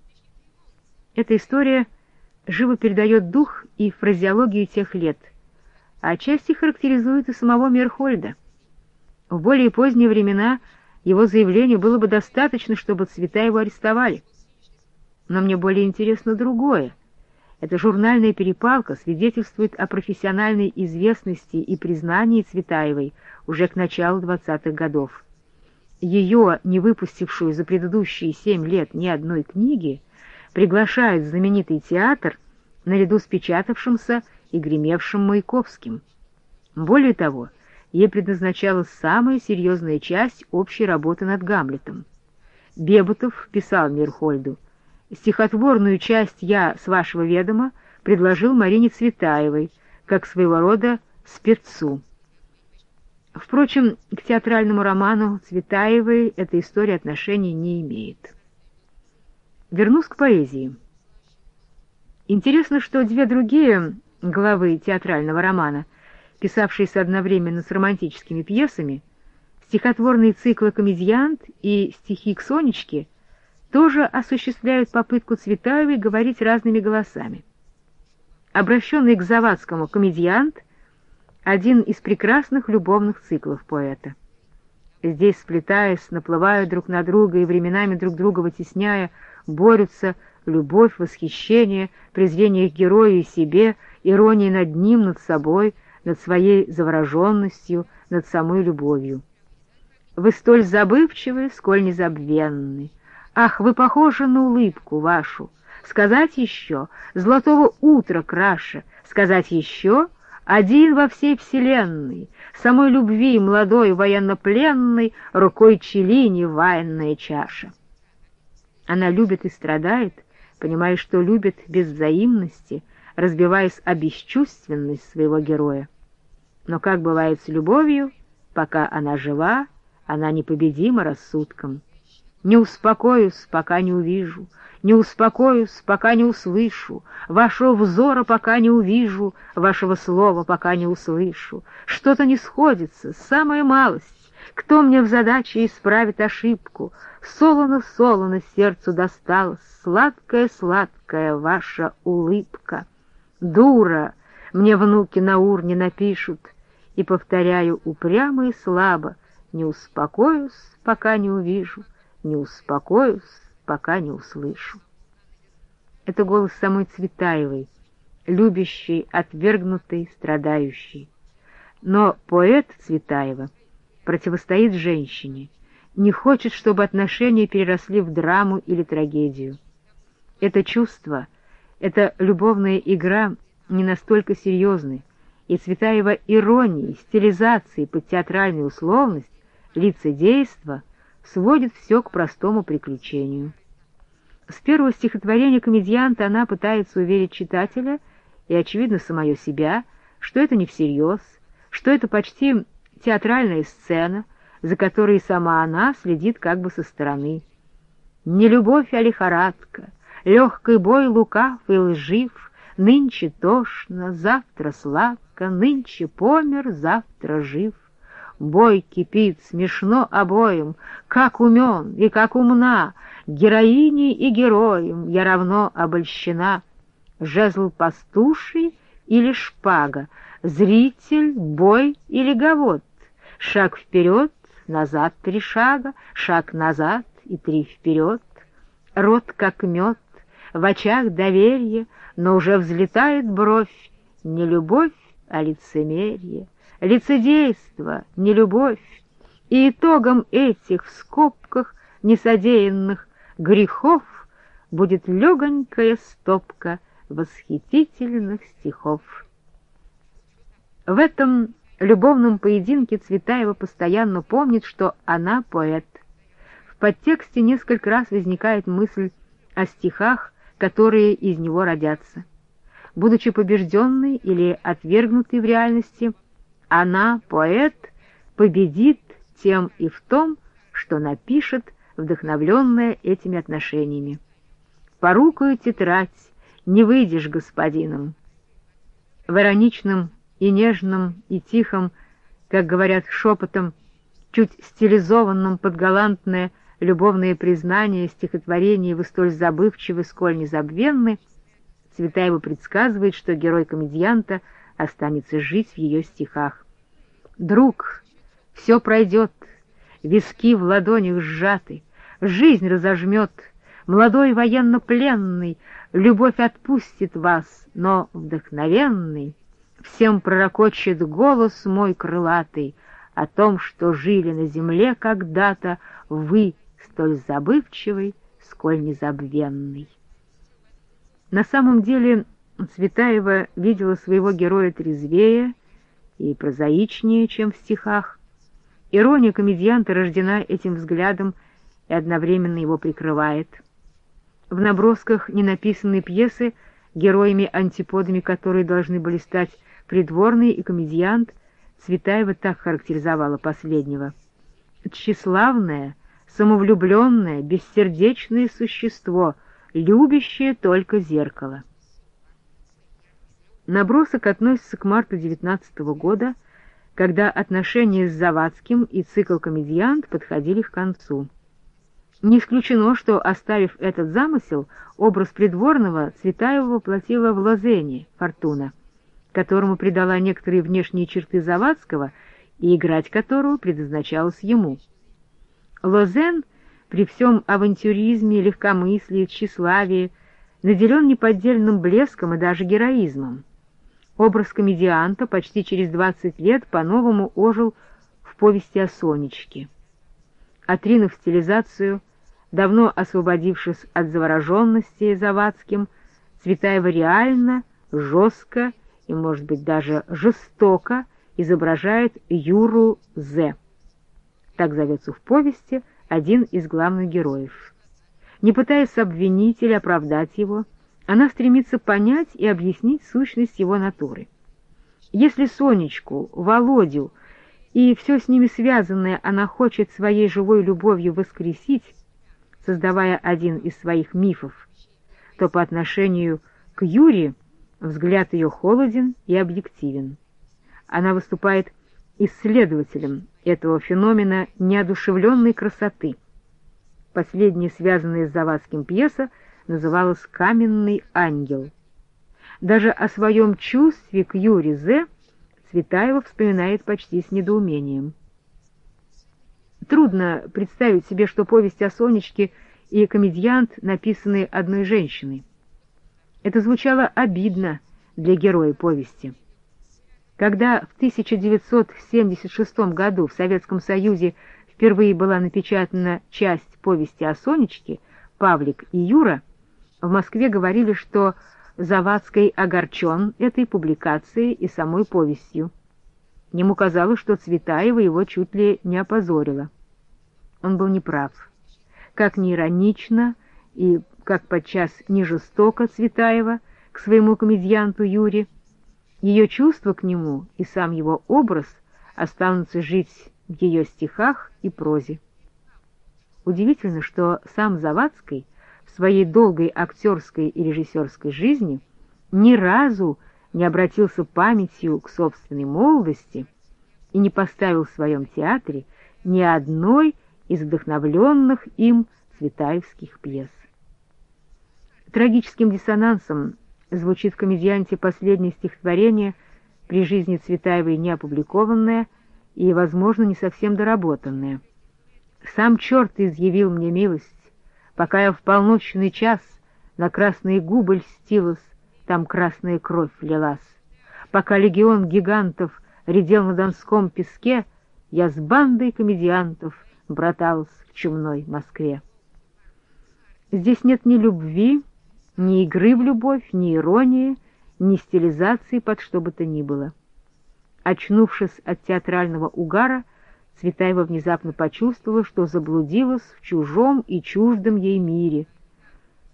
Эта история живо передает дух и фразеологию тех лет, а отчасти характеризует и самого Мейерхольда. В более поздние времена его заявлению было бы достаточно, чтобы Цветаеву арестовали. Но мне более интересно другое. Эта журнальная перепалка свидетельствует о профессиональной известности и признании Цветаевой уже к началу двадцатых годов. Ее, не выпустившую за предыдущие семь лет ни одной книги, приглашают в знаменитый театр наряду с печатавшимся и гремевшим Маяковским. Более того, ей предназначалась самая серьезная часть общей работы над Гамлетом. Бебутов писал Мейерхольду: «Стихотворную часть я, с вашего ведома, предложил Марине Цветаевой, как своего рода спецу». Впрочем, к театральному роману Цветаевой эта история отношения не имеет. Вернусь к поэзии. Интересно, что две другие главы театрального романа, писавшиеся одновременно с романтическими пьесами, стихотворные циклы «Комедиант» и «Стихи к Сонечке», тоже осуществляют попытку Цветаевой говорить разными голосами. Обращенный к Завадскому «Комедиант» — один из прекрасных любовных циклов поэта. Здесь, сплетаясь, наплывая друг на друга и временами друг друга вытесняя, борются любовь, восхищение, презрение к герою и себе, ирония над ним, над собой, над своей завороженностью, над самой любовью. Вы столь забывчивы, сколь незабвенны. Ах, вы похожи на улыбку вашу. Сказать еще, золотого утра краше, сказать еще, один во всей вселенной, самой любви молодой военнопленной, рукой Челини ваянная чаша. Она любит и страдает, понимая, что любит без взаимности, разбиваясь о бесчувственность своего героя. Но как бывает с любовью, пока она жива, она непобедима рассудком. Не успокоюсь, пока не увижу, не успокоюсь, пока не услышу, вашего взора пока не увижу, вашего слова пока не услышу. Что-то не сходится, самая малость. Кто мне в задаче исправит ошибку? Солоно-солоно сердцу досталось, сладкая-сладкая ваша улыбка. Дура, мне внуки на урне напишут, и повторяю упрямо и слабо: не успокоюсь, пока не увижу, не успокоюсь, пока не услышу. Это голос самой Цветаевой, любящей, отвергнутой, страдающей. Но поэт Цветаева противостоит женщине, не хочет, чтобы отношения переросли в драму или трагедию. Это чувство, эта любовная игра не настолько серьезны, и Цветаева иронией, стилизацией под театральную условность, лицедейство сводит все к простому приключению. С первого стихотворения «Комедианта» она пытается уверить читателя и, очевидно, самое себя, что это не всерьез, что это почти театральная сцена, за которой сама она следит как бы со стороны. Не любовь, а лихорадка, легкий бой лукав и лжив, нынче тошно, завтра сладко, нынче помер, завтра жив. Бой кипит, смешно обоим, как умен и как умна, героиней и героем я равно обольщена. Жезл пастуший или шпага, зритель, бой или гавот, шаг вперед, назад три шага, шаг назад и три вперед. Рот как мед, в очах доверие, но уже взлетает бровь, не любовь, а лицемерие. Лицедейство, не любовь, и итогом этих в скобках несодеянных грехов будет легонькая стопка восхитительных стихов. В этом любовном поединке Цветаева постоянно помнит, что она поэт. В подтексте несколько раз возникает мысль о стихах, которые из него родятся. Будучи побежденной или отвергнутой в реальности, она, поэт, победит тем и в том, что напишет, вдохновленная этими отношениями. «Порукою тетрадь не выйдешь господином». В ироничном и нежном и тихом, как говорят шепотом, чуть стилизованном под галантное любовное признание стихотворения вы столь забывчивы, сколь незабвенны, Цветаева предсказывает, что герой комедианта останется жить в ее стихах. «Друг, все пройдет, виски в ладонях сжаты, жизнь разожмет, молодой военно-пленный, любовь отпустит вас, но вдохновенный всем пророкочет голос мой крылатый о том, что жили на земле когда-то вы, столь забывчивый, сколь незабвенный». На самом деле Цветаева видела своего героя трезвее и прозаичнее, чем в стихах. Ирония комедианта рождена этим взглядом и одновременно его прикрывает. В набросках ненаписанной пьесы, героями-антиподами которой должны были стать придворный и комедиант, Цветаева так характеризовала последнего: «Тщеславное, самовлюбленное, бессердечное существо, любящее только зеркало». Набросок относится к марту девятнадцатого года, когда отношения с Завадским и цикл «Комедиант» подходили к концу. Не исключено, что, оставив этот замысел, образ придворного Цветаева воплотила в Лозене, Фортуна, которому придала некоторые внешние черты Завадского и играть которого предназначалось ему. Лозен при всем авантюризме, легкомыслии, тщеславии наделен неподдельным блеском и даже героизмом. Образ комедианта почти через двадцать лет по-новому ожил в повести о Сонечке. Отринув стилизацию, давно освободившись от завороженности Завадским, Цветаева реально, жестко и, может быть, даже жестоко изображает Юру З. Так зовется в повести один из главных героев. Не пытаясь обвинить или оправдать его, она стремится понять и объяснить сущность его натуры. Если Сонечку, Володю и все с ними связанное она хочет своей живой любовью воскресить, создавая один из своих мифов, то по отношению к Юре взгляд ее холоден и объективен. Она выступает исследователем этого феномена неодушевленной красоты. Последняя, связанная с Завадским пьеса, называлась «Каменный ангел». Даже о своем чувстве к Юре З. Цветаева вспоминает почти с недоумением. Трудно представить себе, что повесть о Сонечке и комедиант написаны одной женщиной. Это звучало обидно для героя повести. Когда в тысяча девятьсот семьдесят шестом году в Советском Союзе впервые была напечатана часть повести о Сонечке «Павлик и Юра», в Москве говорили, что Завадский огорчен этой публикацией и самой повестью. Ему казалось, что Цветаева его чуть ли не опозорила. Он был неправ. Как ни иронично и как подчас не жестоко Цветаева к своему комедианту Юре, ее чувства к нему и сам его образ останутся жить в ее стихах и прозе. Удивительно, что сам Завадский в своей долгой актерской и режиссерской жизни ни разу не обратился памятью к собственной молодости и не поставил в своем театре ни одной из вдохновленных им цветаевских пьес. Трагическим диссонансом звучит в «Комедианте» последнее стихотворение, при жизни Цветаевой не опубликованное и, возможно, не совсем доработанное. «Сам черт изъявил мне милость, пока я в полночный час на красные губы льстилась, там красная кровь лилась. Пока легион гигантов редел на донском песке, я с бандой комедиантов браталась в чумной Москве». Здесь нет ни любви, ни игры в любовь, ни иронии, ни стилизации под что бы то ни было. Очнувшись от театрального угара, Цветаева внезапно почувствовала, что заблудилась в чужом и чуждом ей мире,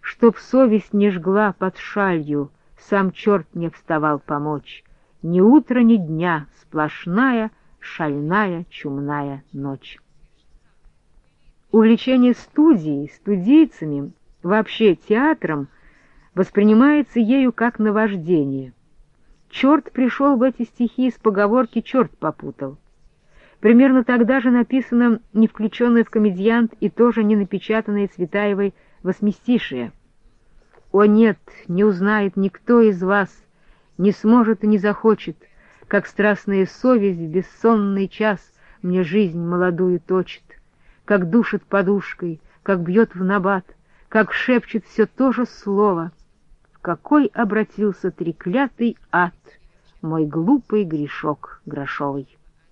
Чтоб совесть не жгла под шалью, сам черт не вставал помочь. Ни утра, ни дня, сплошная, шальная, чумная ночь. Увлечение студией, студийцами, вообще театром, воспринимается ею как наваждение. Черт пришел в эти стихи из поговорки «черт попутал». Примерно тогда же написано не включенное в комедиант и тоже не напечатанное Цветаевой восьмистишие. «О нет, не узнает никто из вас, не сможет и не захочет, как страстная совесть в бессонный час мне жизнь молодую точит, как душит подушкой, как бьет в набат, как шепчет все то же слово. В какой обратился треклятый ад, мой глупый грешок грошовый».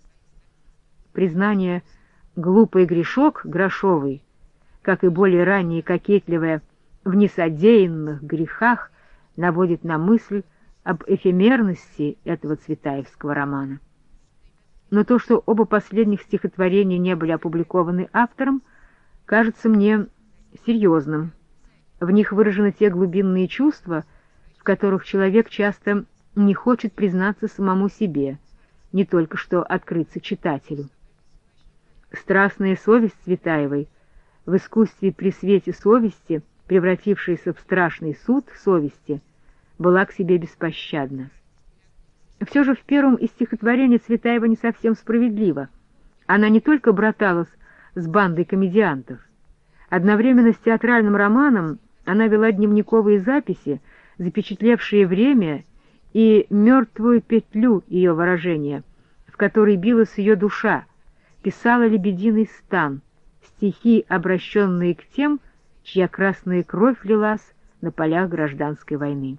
Признание «глупый грешок грошовый», как и более ранее кокетливое «в несодеянных грехах», наводит на мысль об эфемерности этого цветаевского романа. Но то, что оба последних стихотворения не были опубликованы автором, кажется мне серьезным. В них выражены те глубинные чувства, в которых человек часто не хочет признаться самому себе, не только что открыться читателю. Страстная совесть Цветаевой, в искусстве при свете совести, превратившаяся в страшный суд совести, была к себе беспощадна. Все же в первом из стихотворений Цветаева не совсем справедлива. Она не только браталась с бандой комедиантов. Одновременно с театральным романом она вела дневниковые записи, запечатлевшие время и мертвую петлю ее выражения, в которой билась ее душа, писала «Лебединый стан», стихи, обращенные к тем, чья красная кровь лилась на полях гражданской войны.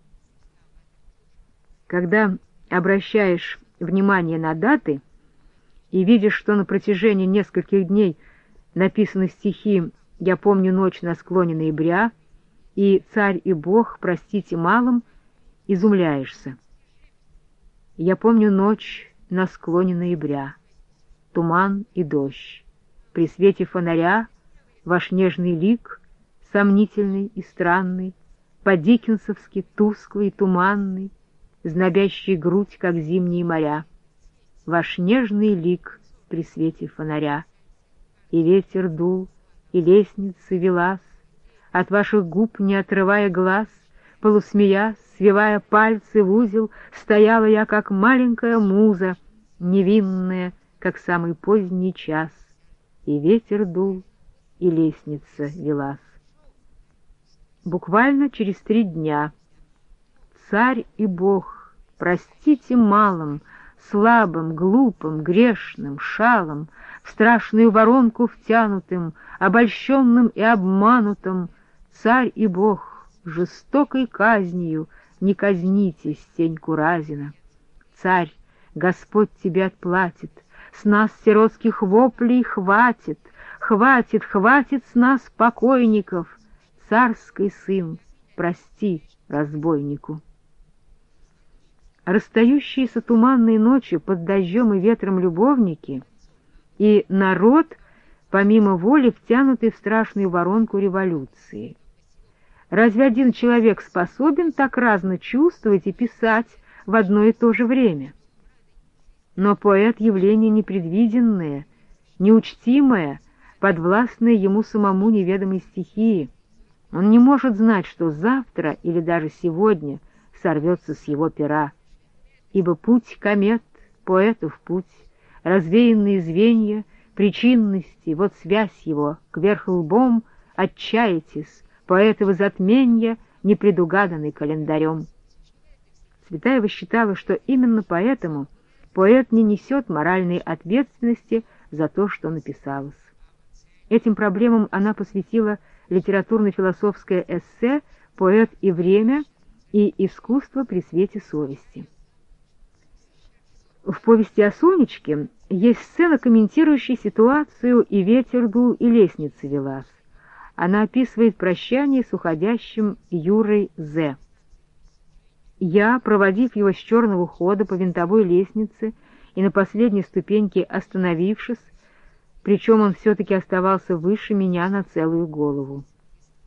Когда обращаешь внимание на даты и видишь, что на протяжении нескольких дней написаны стихи «Я помню ночь на склоне ноября» и «Царь и Бог, простите малым», изумляешься. Я помню ночь на склоне ноября, туман и дождь, при свете фонаря ваш нежный лик, сомнительный и странный, по-диккенсовски тусклый и туманный, знобящий грудь, как зимние моря, ваш нежный лик при свете фонаря. И ветер дул, и лестница велась, от ваших губ не отрывая глаз, полусмеясь, свивая пальцы в узел, стояла я, как маленькая муза, невинная, как самый поздний час, и ветер дул, и лестница велась. Буквально через три дня «Царь и Бог, простите малым, слабым, глупым, грешным, шалом, в страшную воронку втянутым, обольщенным и обманутым, Царь и Бог, жестокой казнью не казните Стеньку Разина. Царь, Господь тебе отплатит, с нас сиротских воплей хватит, хватит, хватит с нас покойников. Царский сын, прости разбойнику». Расстающиеся туманные ночи под дождем и ветром любовники и народ, помимо воли, втянутый в страшную воронку революции. Разве один человек способен так разно чувствовать и писать в одно и то же время? Но поэт — явление непредвиденное, неучтимое, подвластное ему самому неведомой стихии. Он не может знать, что завтра или даже сегодня сорвется с его пера, ибо путь комет, поэтов путь, развеянные звенья, причинности, вот связь его, кверх лбом отчаетесь, поэтого затменья, не предугаданный календарем. Цветаева считала, что именно поэтому поэт не несет моральной ответственности за то, что написалось. Этим проблемам она посвятила литературно-философское эссе «Поэт и время» и «Искусство при свете совести». В повести о Сонечке есть сцена, комментирующая ситуацию «И ветер дул, и лестница велась». Она описывает прощание с уходящим Юрой З. Я, проводив его с черного хода по винтовой лестнице и на последней ступеньке остановившись, причем он все-таки оставался выше меня на целую голову.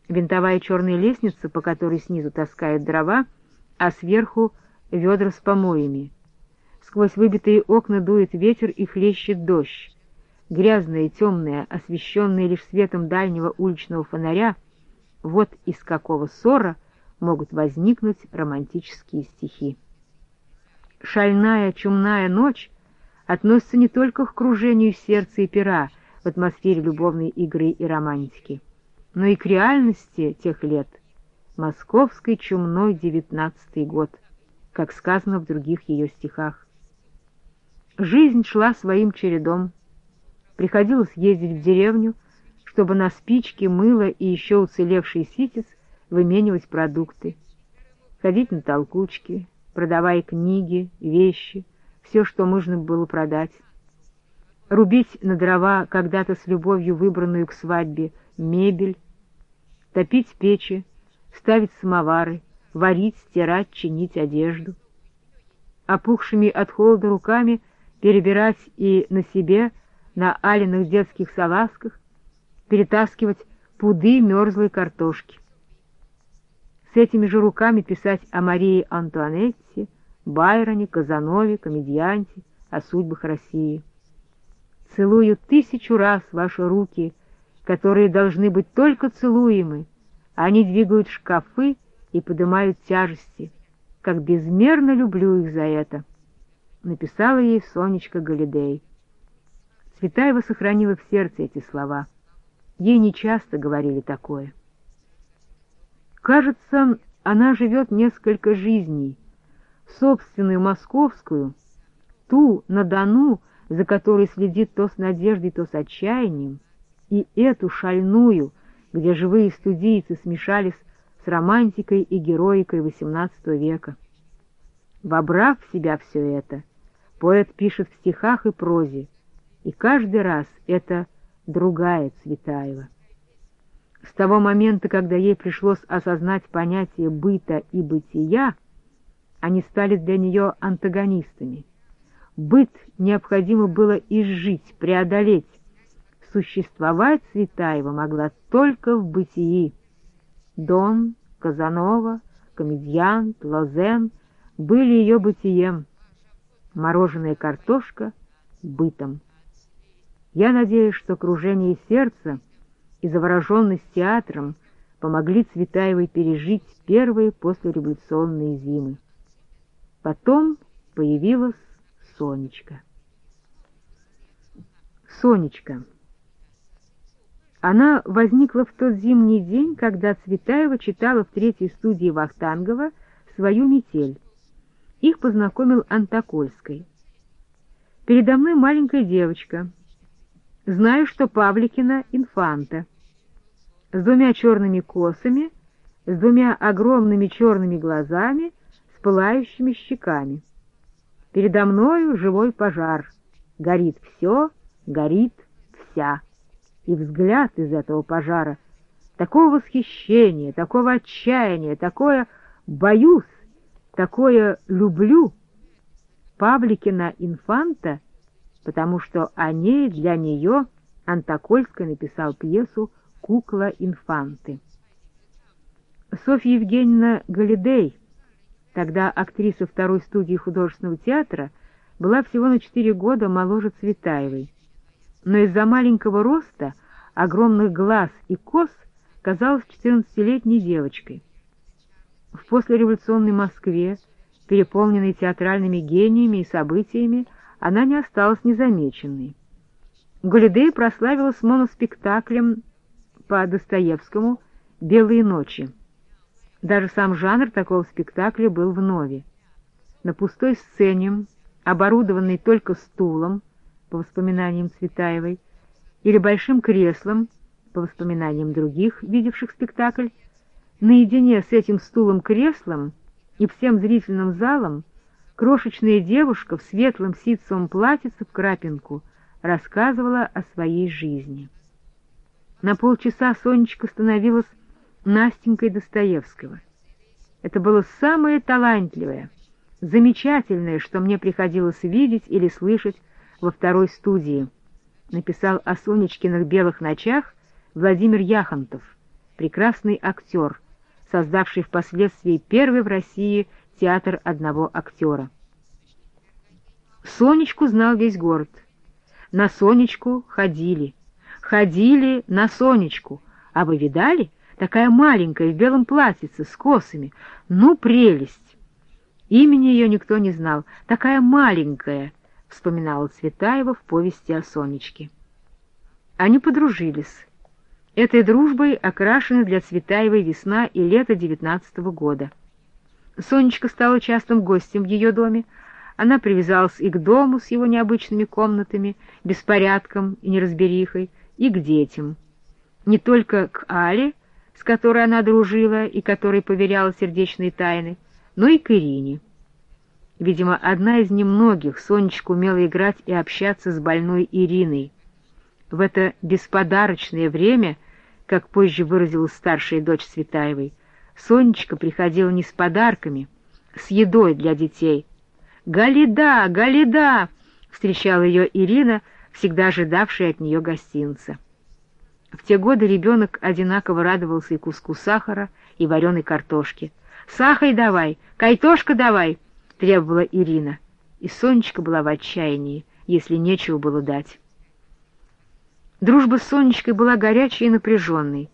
винтовая черная лестница, по которой снизу таскают дрова, а сверху ведра с помоями. Сквозь выбитые окна дует ветер и хлещет дождь. Грязная, темная, освещенная лишь светом дальнего уличного фонаря, вот из какого ссора могут возникнуть романтические стихи. Шальная, чумная ночь относится не только к кружению сердца и пера в атмосфере любовной игры и романтики, но и к реальности тех лет, московской чумной девятнадцатый год, как сказано в других ее стихах. Жизнь шла своим чередом. Приходилось ездить в деревню, чтобы на спички, мыло и еще уцелевший ситец выменивать продукты, ходить на толкучки, продавая книги, вещи, все, что можно было продать, рубить на дрова когда-то с любовью выбранную к свадьбе мебель, топить печи, ставить самовары, варить, стирать, чинить одежду, опухшими от холода руками перебирать и на себе, на аленных детских салазках, перетаскивать пуды мерзлой картошки. С этими же руками писать о Марии Антуанетте, Байроне, Казанове, комедианте, о судьбах России. Целую тысячу раз ваши руки, которые должны быть только целуемы, они двигают шкафы и поднимают тяжести, как безмерно люблю их за это, написала ей Сонечка Галидей. Цветаева сохранила в сердце эти слова. Ей нечасто говорили такое. Кажется, она живет несколько жизней. Собственную московскую, ту на Дону, за которой следит то с надеждой, то с отчаянием, и эту шальную, где живые студийцы смешались с романтикой и героикой восемнадцатого века. Вобрав в себя все это, поэт пишет в стихах и прозе, и каждый раз это другая Цветаева. С того момента, когда ей пришлось осознать понятие быта и бытия, они стали для нее антагонистами. Быт необходимо было изжить, преодолеть. Существовать Цветаева могла только в бытии. Дон, Казанова, комедиант, Лозен были ее бытием, мороженая картошка — бытом. Я надеюсь, что кружение сердца и завороженность театром помогли Цветаевой пережить первые послереволюционные зимы. Потом появилась Сонечка. Сонечка. Она возникла в тот зимний день, когда Цветаева читала в третьей студии Вахтангова свою «Метель». Их познакомил Антокольский. «Передо мной маленькая девочка. Знаю, что Павликина инфанта. С двумя черными косами, с двумя огромными черными глазами, с пылающими щеками. Передо мною живой пожар. Горит все, горит вся. И взгляд из этого пожара, такого восхищения, такого отчаяния, такое боюсь, такое люблю. Павликина инфанта, потому что о ней для нее Антокольский написал пьесу «Кукла инфанты». Софья Евгеньевна Галидей, тогда актриса второй студии художественного театра, была всего на четыре года моложе Цветаевой, но из-за маленького роста, огромных глаз и кос казалась четырнадцатилетней девочкой. В послереволюционной Москве, переполненной театральными гениями и событиями, она не осталась незамеченной. Галидей прославилась моноспектаклем по Достоевскому «Белые ночи». Даже сам жанр такого спектакля был вновь. На пустой сцене, оборудованной только стулом, по воспоминаниям Цветаевой, или большим креслом, по воспоминаниям других, видевших спектакль, наедине с этим стулом-креслом и всем зрительным залом крошечная девушка в светлом ситцевом платьице в крапинку рассказывала о своей жизни. На полчаса Сонечка становилась Настенькой Достоевского. Это было самое талантливое, замечательное, что мне приходилось видеть или слышать во второй студии, написал о Сонечкиных белых ночах Владимир Яхонтов, прекрасный актер, создавший впоследствии первый в России театр одного актера. Сонечку знал весь город. На Сонечку ходили. Ходили на Сонечку. А вы видали? Такая маленькая, в белом платьице, с косами. Ну, прелесть! Имени ее никто не знал. Такая маленькая, вспоминала Цветаева в повести о Сонечке. Они подружились. Этой дружбой окрашены для Цветаевой весна и лето девятнадцатого года. Сонечка стала частым гостем в ее доме. Она привязалась и к дому с его необычными комнатами, беспорядком и неразберихой, и к детям. Не только к Але, с которой она дружила и которой поверяла сердечные тайны, но и к Ирине. Видимо, одна из немногих Сонечка умела играть и общаться с больной Ириной. В это бесподарочное время, как позже выразилась старшая дочь Цветаевой, Сонечка приходила не с подарками, с едой для детей. «Галида! Галида!» — встречала ее Ирина, всегда ожидавшая от нее гостинца. В те годы ребенок одинаково радовался и куску сахара, и вареной картошки. «Сахарь давай! Кайтошка давай!» — требовала Ирина. И Сонечка была в отчаянии, если нечего было дать. Дружба с Сонечкой была горячей и напряженной.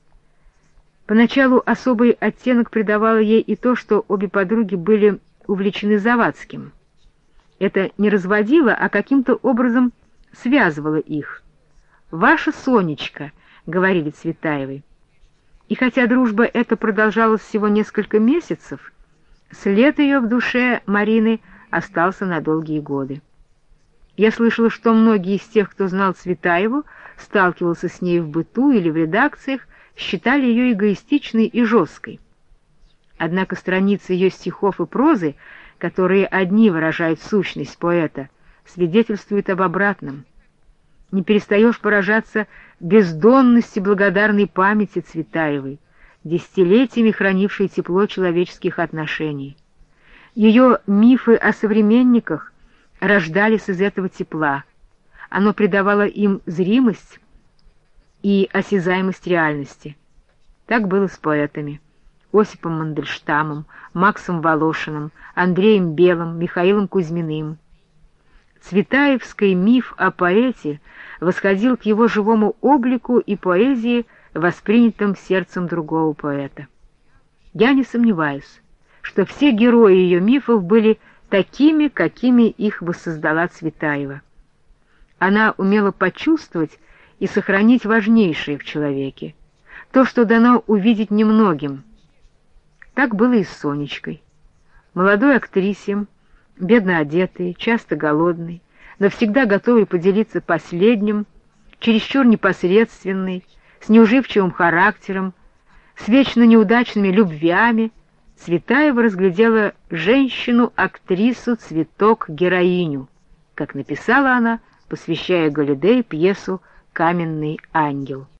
Поначалу особый оттенок придавало ей и то, что обе подруги были увлечены Завадским. Это не разводило, а каким-то образом связывало их. «Ваша Сонечка», — говорили Цветаевой. И хотя дружба эта продолжалась всего несколько месяцев, след ее в душе Марины остался на долгие годы. Я слышала, что многие из тех, кто знал Цветаеву, сталкивался с ней в быту или в редакциях, считали ее эгоистичной и жесткой. Однако страницы ее стихов и прозы, которые одни выражают сущность поэта, свидетельствуют об обратном. Не перестаешь поражаться бездонности благодарной памяти Цветаевой, десятилетиями хранившей тепло человеческих отношений. Ее мифы о современниках рождались из этого тепла. Оно придавало им зримость и осязаемость реальности. Так было с поэтами. Осипом Мандельштамом, Максом Волошиным, Андреем Белым, Михаилом Кузьминым. Цветаевский миф о поэте восходил к его живому облику и поэзии, воспринятым сердцем другого поэта. Я не сомневаюсь, что все герои ее мифов были такими, какими их воссоздала Цветаева. Она умела почувствовать и сохранить важнейшее в человеке, то, что дано увидеть немногим. Так было и с Сонечкой. Молодой актрисе, бедно одетой, часто голодной, но всегда готовой поделиться последним, чересчур непосредственной, с неуживчивым характером, с вечно неудачными любвями, Цветаева разглядела женщину-актрису, цветок-героиню, как написала она, посвящая Галидей пьесу «Каменный ангел».